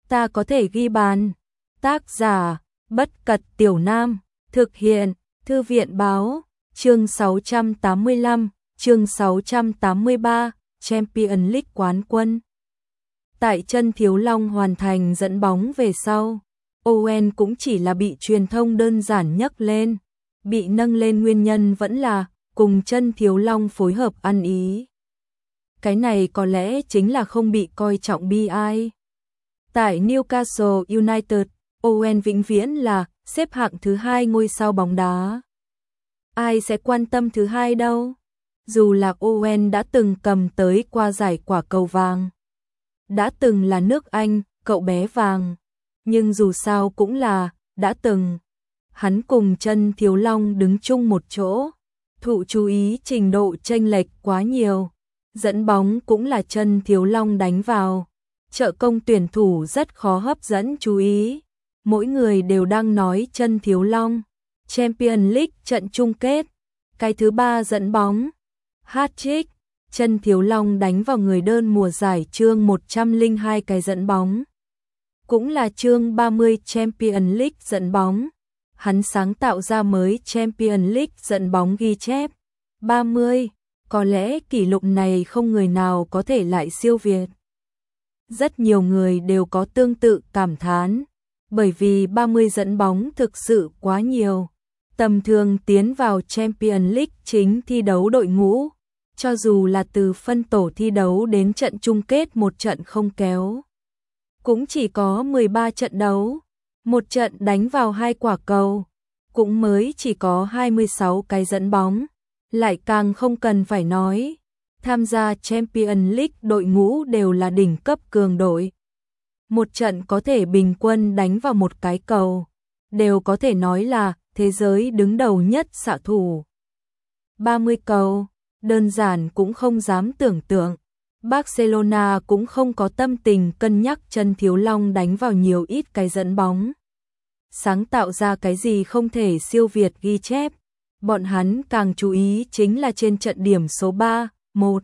ta có thể ghi bàn. Tác giả, Bất Cật Tiểu Nam, thực hiện, Thư viện báo, chương 685, chương 683, Champions League quán quân. Tại chân Thiếu Long hoàn thành dẫn bóng về sau, Owen cũng chỉ là bị truyền thông đơn giản nhắc lên, bị nâng lên nguyên nhân vẫn là cùng chân Thiếu Long phối hợp ăn ý. Cái này có lẽ chính là không bị coi trọng bi ai. Tại Newcastle United, Owen vĩnh viễn là xếp hạng thứ 2 ngôi sao bóng đá. Ai sẽ quan tâm thứ 2 đâu? Dù là Owen đã từng cầm tới qua giải quả cầu vàng, đã từng là nước Anh, cậu bé vàng, nhưng dù sao cũng là đã từng. Hắn cùng chân Thiếu Long đứng chung một chỗ, thụ chú ý trình độ chênh lệch quá nhiều. Dẫn bóng cũng là chân Thiếu Long đánh vào. Trợ công tuyển thủ rất khó hấp dẫn chú ý. Mỗi người đều đang nói chân Thiếu Long. Champions League trận chung kết. Cái thứ 3 dẫn bóng. Hat-trick. Chân Thiếu Long đánh vào người đơn mùa giải chương 102 cái dẫn bóng. Cũng là chương 30 Champions League dẫn bóng. Hắn sáng tạo ra mới Champions League dẫn bóng ghi chép. 30. Có lẽ kỷ lục này không người nào có thể lại siêu việt. Rất nhiều người đều có tương tự cảm thán, bởi vì 30 dẫn bóng thực sự quá nhiều. Tầm thường tiến vào Champions League chính thi đấu đội ngũ, cho dù là từ phân tổ thi đấu đến trận chung kết một trận không kéo, cũng chỉ có 13 trận đấu, một trận đánh vào 2 quả cầu, cũng mới chỉ có 26 cái dẫn bóng. Lại càng không cần phải nói, tham gia Champions League đội ngũ đều là đỉnh cấp cường đội. Một trận có thể bình quân đánh vào một cái cầu, đều có thể nói là thế giới đứng đầu nhất xạ thủ. 30 cầu, đơn giản cũng không dám tưởng tượng. Barcelona cũng không có tâm tình cân nhắc chân Thiếu Long đánh vào nhiều ít cái dẫn bóng. Sáng tạo ra cái gì không thể siêu việt ghi chép. Bọn hắn càng chú ý chính là trên trận điểm số 3-1.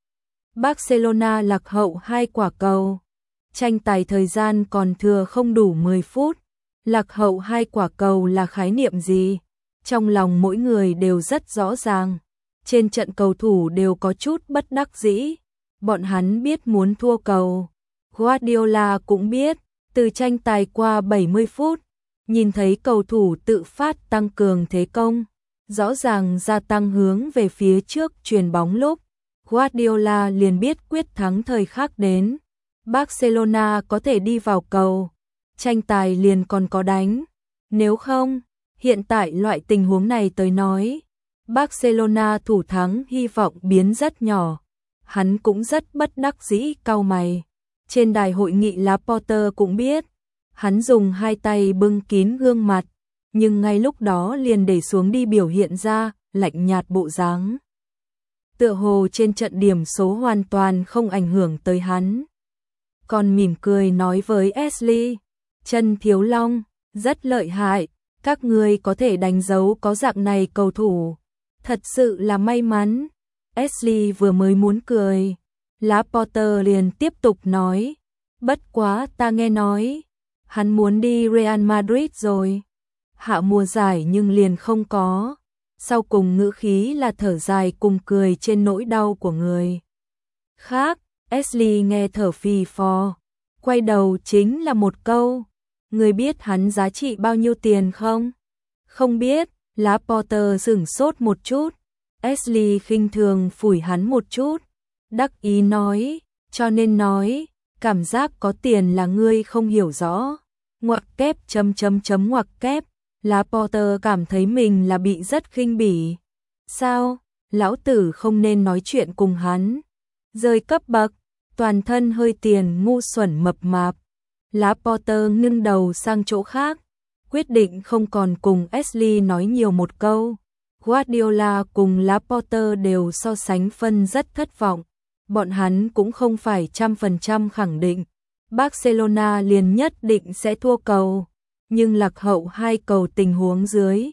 Barcelona lạc hậu 2 quả cầu. Tranh tài thời gian còn thừa không đủ 10 phút. Lạc hậu 2 quả cầu là khái niệm gì? Trong lòng mỗi người đều rất rõ ràng. Trên trận cầu thủ đều có chút bất đắc dĩ. Bọn hắn biết muốn thua cầu. Guardiola cũng biết, từ tranh tài qua 70 phút, nhìn thấy cầu thủ tự phát tăng cường thế công. Rõ ràng gia tăng hướng về phía trước chuyền bóng lúc, Guardiola liền biết quyết thắng thời khắc đến. Barcelona có thể đi vào cầu, tranh tài liền còn có đánh. Nếu không, hiện tại loại tình huống này tới nói, Barcelona thủ thắng hy vọng biến rất nhỏ. Hắn cũng rất bất đắc dĩ cau mày. Trên đài hội nghị Laporte cũng biết, hắn dùng hai tay bưng kín gương mặt, nhưng ngay lúc đó liền để xuống đi biểu hiện ra lạnh nhạt bộ dáng. Tựa hồ trên trận điểm số hoàn toàn không ảnh hưởng tới hắn. Còn mỉm cười nói với Ashley, chân Thiếu Long, rất lợi hại, các người có thể đánh dấu có dạng này cầu thủ. Thật sự là may mắn. Ashley vừa mới muốn cười, Laporte liền tiếp tục nói, bất quá ta nghe nói, hắn muốn đi Real Madrid rồi. Hạ mùa giải nhưng liền không có. Sau cùng ngữ khí là thở dài cùng cười trên nỗi đau của người khác. Ashley nghe thở phì phò, quay đầu chính là một câu, người biết hắn giá trị bao nhiêu tiền không? Không biết. Laporte sửng sốt một chút. Ashley khinh thường phủi hắn một chút, đắc ý nói, cho nên nói, cảm giác có tiền là ngươi không hiểu rõ. Ngoặc kép ngoặc kép. Laporte cảm thấy mình là bị rất khinh bỉ. Sao? Lão tử không nên nói chuyện cùng hắn. Rơi cấp bậc, toàn thân hơi tiền ngu xuẩn mập mạp. Laporte ngưng đầu sang chỗ khác, quyết định không còn cùng Ashley nói nhiều một câu. Guardiola cùng Laporte đều so sánh phân rất thất vọng. Bọn hắn cũng không phải 100% khẳng định Barcelona liền nhất định sẽ thua cầu, nhưng lạc hậu 2 cầu tình huống dưới,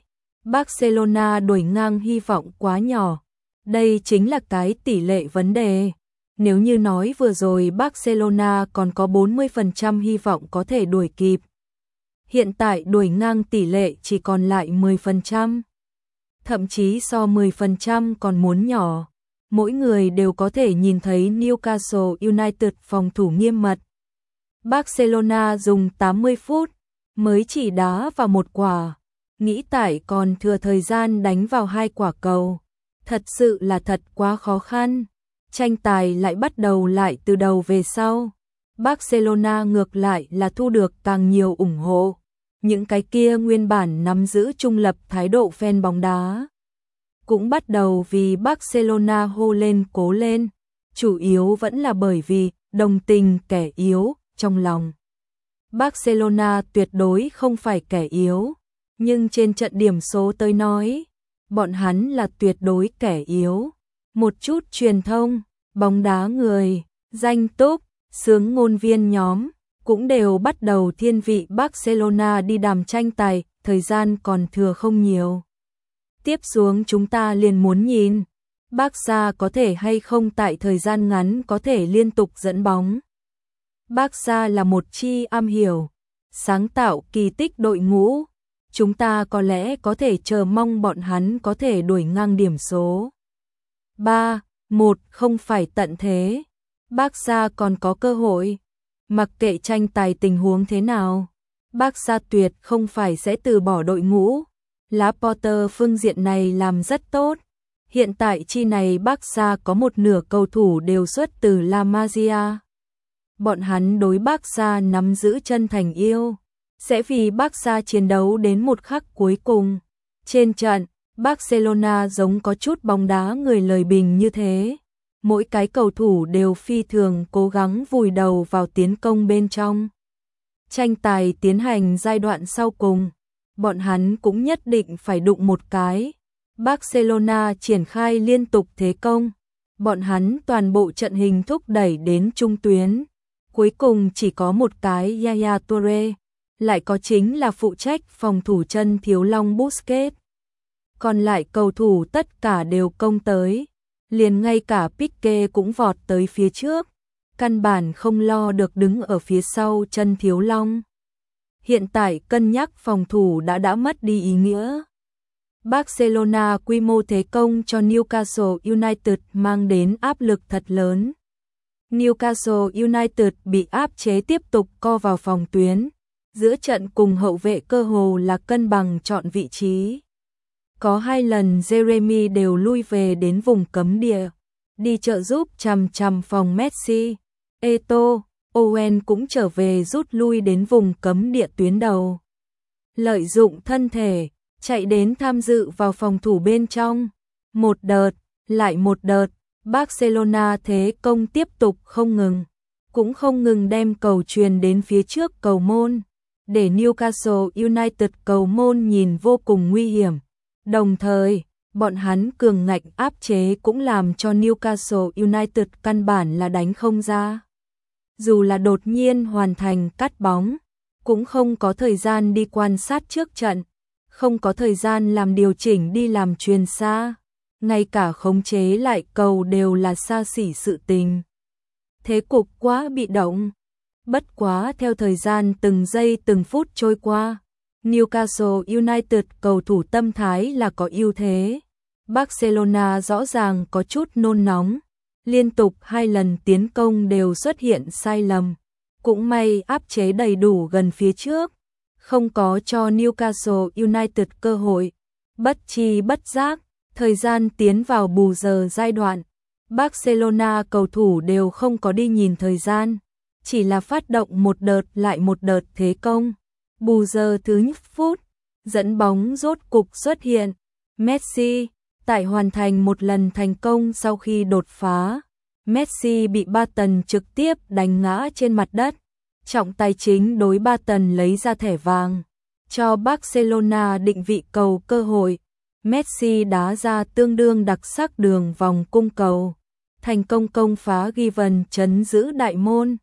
Barcelona đuổi ngang hy vọng quá nhỏ. Đây chính là cái tỷ lệ vấn đề. Nếu như nói vừa rồi Barcelona còn có 40% hy vọng có thể đuổi kịp, hiện tại đuổi ngang tỷ lệ chỉ còn lại 10%. Thậm chí so 10% còn muốn nhỏ. Mỗi người đều có thể nhìn thấy Newcastle United phòng thủ nghiêm mật. Barcelona dùng 80 phút mới chỉ đá vào một quả, nghĩ tại còn thừa thời gian đánh vào 2 quả cầu. Thật sự là thật quá khó khăn. Tranh tài lại bắt đầu lại từ đầu về sau. Barcelona ngược lại là thu được càng nhiều ủng hộ. Những cái kia nguyên bản nắm giữ trung lập thái độ fan bóng đá cũng bắt đầu vì Barcelona hô lên cố lên, chủ yếu vẫn là bởi vì đồng tình kẻ yếu trong lòng. Barcelona tuyệt đối không phải kẻ yếu, nhưng trên trận điểm số tới nói, bọn hắn là tuyệt đối kẻ yếu. Một chút truyền thông, bóng đá người, danh túc, xướng ngôn viên nhóm cũng đều bắt đầu thiên vị Barcelona đi đàm tranh tài, thời gian còn thừa không nhiều. Tiếp xuống chúng ta liền muốn nhìn, Barca có thể hay không tại thời gian ngắn có thể liên tục dẫn bóng. Barca là một chi am hiểu, sáng tạo kỳ tích đội ngũ, chúng ta có lẽ có thể chờ mong bọn hắn có thể đuổi ngang điểm số. 3-1 không phải tận thế, Barca còn có cơ hội. Mặc kệ tranh tài tình huống thế nào, Barca tuyệt không phải sẽ từ bỏ đội ngũ. Laporte phương diện này làm rất tốt. Hiện tại chi này Barca có một nửa cầu thủ đều xuất từ La Masia. Bọn hắn đối Barca nắm giữ chân thành yêu, sẽ vì Barca chiến đấu đến một khắc cuối cùng. Trên trận, Barcelona giống có chút bóng đá người lời bình như thế. Mỗi cái cầu thủ đều phi thường cố gắng vùi đầu vào tiến công bên trong. Tranh tài tiến hành giai đoạn sau cùng, bọn hắn cũng nhất định phải đụng một cái. Barcelona triển khai liên tục thế công, bọn hắn toàn bộ trận hình thúc đẩy đến trung tuyến. Cuối cùng chỉ có một cái Yaya Toure, lại có chính là phụ trách phòng thủ chân thiếu long Busquets. Còn lại cầu thủ tất cả đều công tới, liền ngay cả Pique cũng vọt tới phía trước, căn bản không lo được đứng ở phía sau chân thiếu long. Hiện tại cân nhắc phòng thủ đã mất đi ý nghĩa. Barcelona quy mô thế công cho Newcastle United mang đến áp lực thật lớn. Newcastle United bị áp chế tiếp tục co vào phòng tuyến, giữa trận cùng hậu vệ cơ hồ là cân bằng chọn vị trí. Có 2 lần Jeremy đều lui về đến vùng cấm địa, đi trợ giúp chằm phòng Messi. Eto'o, Owen cũng trở về rút lui đến vùng cấm địa tuyến đầu. Lợi dụng thân thể, chạy đến tham dự vào phòng thủ bên trong. Một đợt, lại một đợt, Barcelona thế công tiếp tục không ngừng, cũng không ngừng đem cầu truyền đến phía trước cầu môn, để Newcastle United cầu môn nhìn vô cùng nguy hiểm. Đồng thời, bọn hắn cường ngạnh áp chế cũng làm cho Newcastle United căn bản là đánh không ra. Dù là đột nhiên hoàn thành cắt bóng, cũng không có thời gian đi quan sát trước trận, không có thời gian làm điều chỉnh đi làm chuyền xa, ngay cả khống chế lại cầu đều là xa xỉ sự tình. Thế cục quá bị động. Bất quá theo thời gian từng giây từng phút trôi qua, Newcastle United cầu thủ tâm thái là có ưu thế. Barcelona rõ ràng có chút nôn nóng, liên tục 2 lần tiến công đều xuất hiện sai lầm. Cũng may áp chế đầy đủ gần phía trước, không có cho Newcastle United cơ hội. Bất chi bất giác, thời gian tiến vào bù giờ giai đoạn, Barcelona cầu thủ đều không có đi nhìn thời gian, chỉ là phát động một đợt lại một đợt thế công. Bù giờ thứ nhất phút, dẫn bóng rốt cục xuất hiện. Messi, tại hoàn thành một lần thành công sau khi đột phá, Messi bị Barton trực tiếp đánh ngã trên mặt đất. Trọng tài chính đối Barton lấy ra thẻ vàng, cho Barcelona định vị cầu cơ hội. Messi đá ra tương đương đặc sắc đường vòng cung cầu, thành công công phá Given trấn giữ đại môn.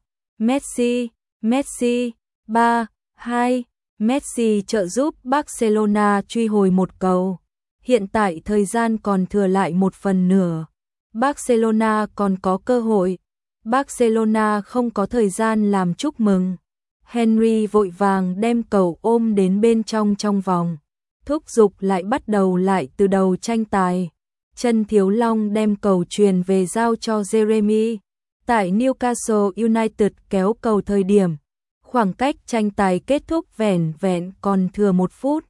Messi, 3-2, Messi trợ giúp Barcelona truy hồi một cầu. Hiện tại thời gian còn thừa lại 1/4. Barcelona còn có cơ hội, Barcelona không có thời gian làm chúc mừng. Henry vội vàng đem cầu ôm đến bên trong vòng, thúc giục lại bắt đầu lại từ đầu tranh tài. Chân Thiếu Long đem cầu truyền về giao cho Jeremy. Tại Newcastle United kéo cầu thời điểm, khoảng cách tranh tài kết thúc vẻn vẹn còn thừa 1 phút.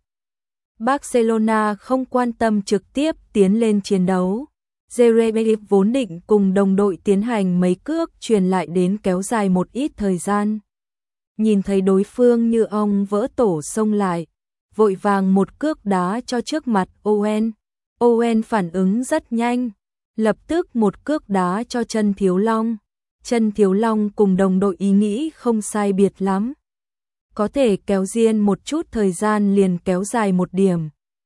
Barcelona không quan tâm trực tiếp tiến lên chiến đấu. Jeremy vốn định cùng đồng đội tiến hành mấy cước truyền lại đến kéo dài một ít thời gian. Nhìn thấy đối phương như ong vỡ tổ xông lại, vội vàng một cước đá cho trước mặt Owen. Owen phản ứng rất nhanh, lập tức một cước đá cho Chân Thiếu Long. Chân Thiếu Long cùng đồng đội ý nghĩ không sai biệt lắm. Có thể kéo riêng một chút thời gian liền kéo dài 1 điểm.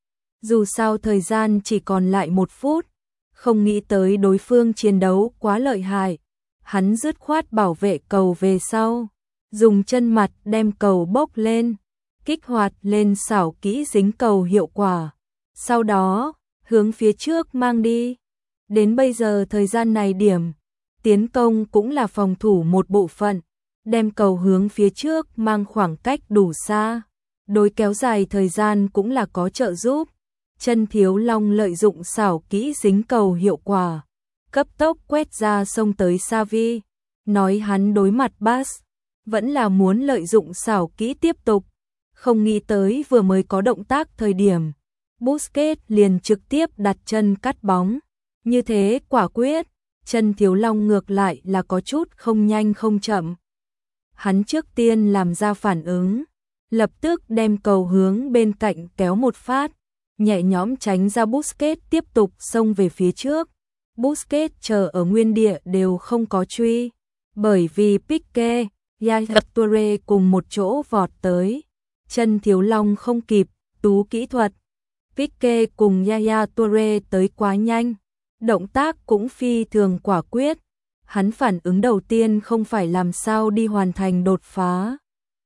Dù sao thời gian chỉ còn lại 1 phút, không nghĩ tới đối phương chiến đấu quá lợi hại. Hắn dứt khoát bảo vệ cầu về sau, dùng chân mặt đem cầu bốc lên, kích hoạt lên xảo kỹ dính cầu hiệu quả. Sau đó, hướng phía trước mang đi. Đến bây giờ thời gian này điểm tiến công cũng là phòng thủ một bộ phận, đem cầu hướng phía trước mang khoảng cách đủ xa, đối kéo dài thời gian cũng là có trợ giúp. Chân Thiếu Long lợi dụng xảo kỹ dính cầu hiệu quả, cấp tốc quét ra xông tới Xavi, nói hắn đối mặt Bas, vẫn là muốn lợi dụng xảo kỹ tiếp tục, không nghĩ tới vừa mới có động tác thời điểm, Busquets liền trực tiếp đặt chân cắt bóng, như thế quả quyết. Chân Thiếu Long ngược lại là có chút không nhanh không chậm. Hắn trước tiên làm ra phản ứng, lập tức đem cầu hướng bên cạnh kéo một phát, nhẹ nhõm tránh ra Busquets tiếp tục xông về phía trước. Busquets chờ ở nguyên địa đều không có truy, bởi vì Pique, Yaya Toure cùng một chỗ vọt tới. Chân Thiếu Long không kịp, tú kỹ thuật. Pique cùng Yaya Toure tới quá nhanh. Động tác cũng phi thường quả quyết, hắn phản ứng đầu tiên không phải làm sao đi hoàn thành đột phá,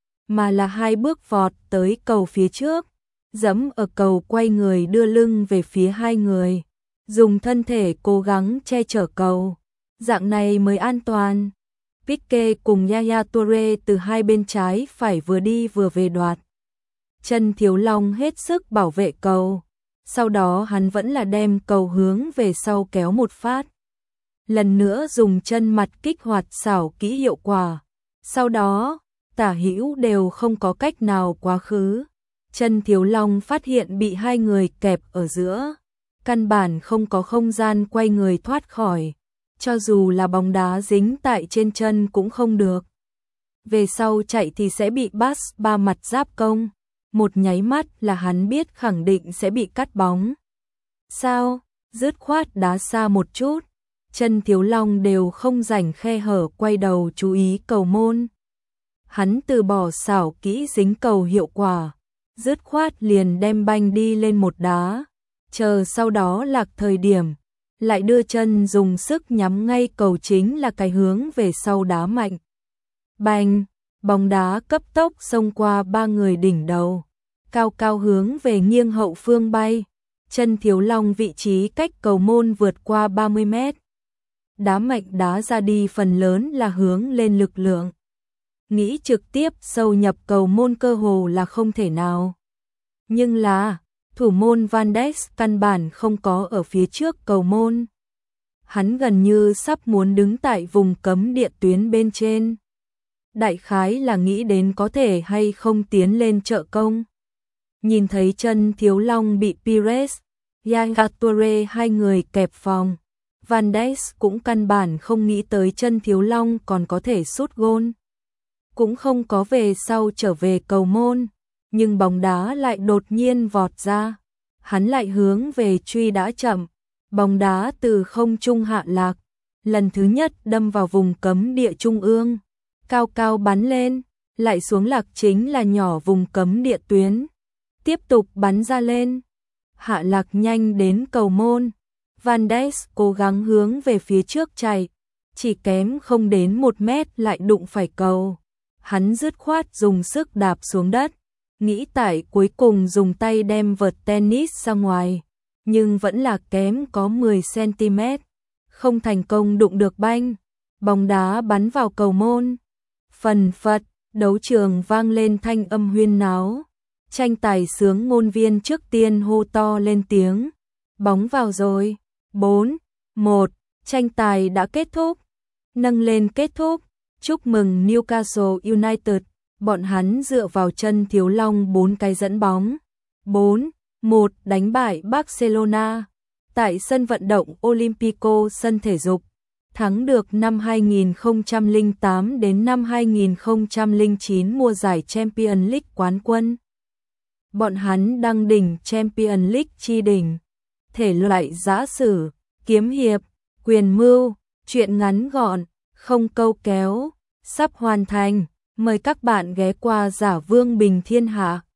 mà là 2 bước vọt tới cầu phía trước, giẫm ở cầu quay người đưa lưng về phía 2 người, dùng thân thể cố gắng che chở cầu, dạng này mới an toàn. Pique cùng Yaya Toure từ 2 bên trái phải vừa đi vừa về đoạt. Chân Thiếu Long hết sức bảo vệ cầu. Sau đó hắn vẫn là đem cầu hướng về sau kéo một phát. Lần nữa dùng chân mặt kích hoạt xảo kỹ hiệu quả. Sau đó, tả hữu đều không có cách nào quá khứ. Chân Thiếu Long phát hiện bị 2 người kẹp ở giữa. Căn bản không có không gian quay người thoát khỏi. Cho dù là bóng đá dính tại trên chân cũng không được. Về sau chạy thì sẽ bị Bas 3 mặt giáp công. Một nháy mắt là hắn biết khẳng định sẽ bị cắt bóng. Sao? Dứt khoát đá xa một chút. Chân Thiếu Long đều không rảnh khe hở quay đầu chú ý cầu môn. Hắn từ bỏ xảo kỹ dính cầu hiệu quả. Dứt khoát liền đem banh đi lên một đá. Chờ sau đó lạc thời điểm. Lại đưa chân dùng sức nhắm ngay cầu chính là cái hướng về sau đá mạnh. Banh! Bóng đá cấp tốc xông qua 3 người đỉnh đầu, cao cao hướng về nghiêng hậu phương bay. Chân Thiếu Long vị trí cách cầu môn vượt qua 30 mét. Đá mạnh đá ra đi phần lớn là hướng lên lực lượng. Nghĩ trực tiếp sâu nhập cầu môn cơ hồ là không thể nào. Nhưng là, thủ môn Van Dijk căn bản không có ở phía trước cầu môn. Hắn gần như sắp muốn đứng tại vùng cấm địa tuyến bên trên. Đại khái là nghĩ đến có thể hay không tiến lên trợ công. Nhìn thấy Chân Thiếu Long bị Pires, Yaya Toure 2 người kẹp phòng. Van Dijk cũng căn bản không nghĩ tới Chân Thiếu Long còn có thể sút gôn. Cũng không có về sau trở về cầu môn, nhưng bóng đá lại đột nhiên vọt ra. Hắn lại hướng về truy đã chậm, bóng đá từ không trung hạ lạc, lần thứ nhất đâm vào vùng cấm địa trung ương. Cao cao bắn lên, lại xuống lạc chính là nhỏ vùng cấm địa tuyến. Tiếp tục bắn ra lên, hạ lạc nhanh đến cầu môn. Van Dijk cố gắng hướng về phía trước chạy, chỉ kém không đến 1 mét lại đụng phải cầu. Hắn dứt khoát dùng sức đạp xuống đất, nghĩ tại cuối cùng dùng tay đem vợt tennis ra ngoài, nhưng vẫn là kém có 10 cm, không thành công đụng được banh. bóng đá bắn vào cầu môn. Phần phật, đấu trường vang lên thanh âm huyên náo. Tranh tài sướng môn viên trước tiên hô to lên tiếng. Bóng vào rồi. 4-1, tranh tài đã kết thúc. Nâng lên kết thúc. Chúc mừng Newcastle United. Bọn hắn dựa vào chân Thiếu Long 4 cái dẫn bóng. 4-1 đánh bại Barcelona. Tại sân vận động Olympico sân thể dục. Thắng được năm 2008 đến năm 2009 mùa giải Champions League quán quân. Bọn hắn đăng đỉnh Champions League chi đỉnh. Thể loại giã sử, kiếm hiệp, quyền mưu, truyện ngắn gọn, không câu kéo, sắp hoàn thành. Mời các bạn ghé qua Giả Vương Bình Thiên Hạ.